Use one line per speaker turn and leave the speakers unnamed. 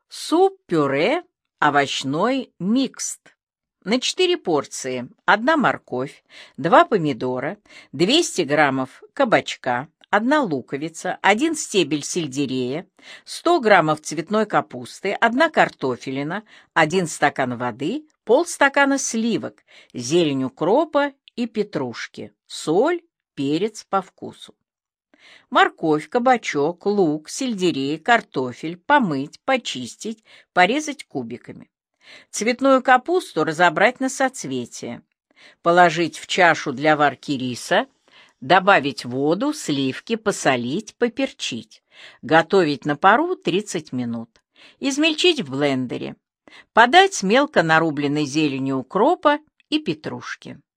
Суп-пюре овощной микст. На 4 порции: 1 морковь, 2 помидора, 200 граммов кабачка, 1 луковица, 1 стебель сельдерея, 100 граммов цветной капусты, 1 картофелина, 1 стакан воды, полстакана сливок, зелень укропа и петрушки, соль, перец по вкусу. Морковь, кабачок, лук, сельдерей, картофель помыть, почистить, порезать кубиками. Цветную капусту разобрать на соцветия. Положить в чашу для варки риса, добавить воду, сливки, посолить, поперчить. Готовить на пару 30 минут. Измельчить в блендере. Подать с мелко нарубленной зеленью укропа и петрушки.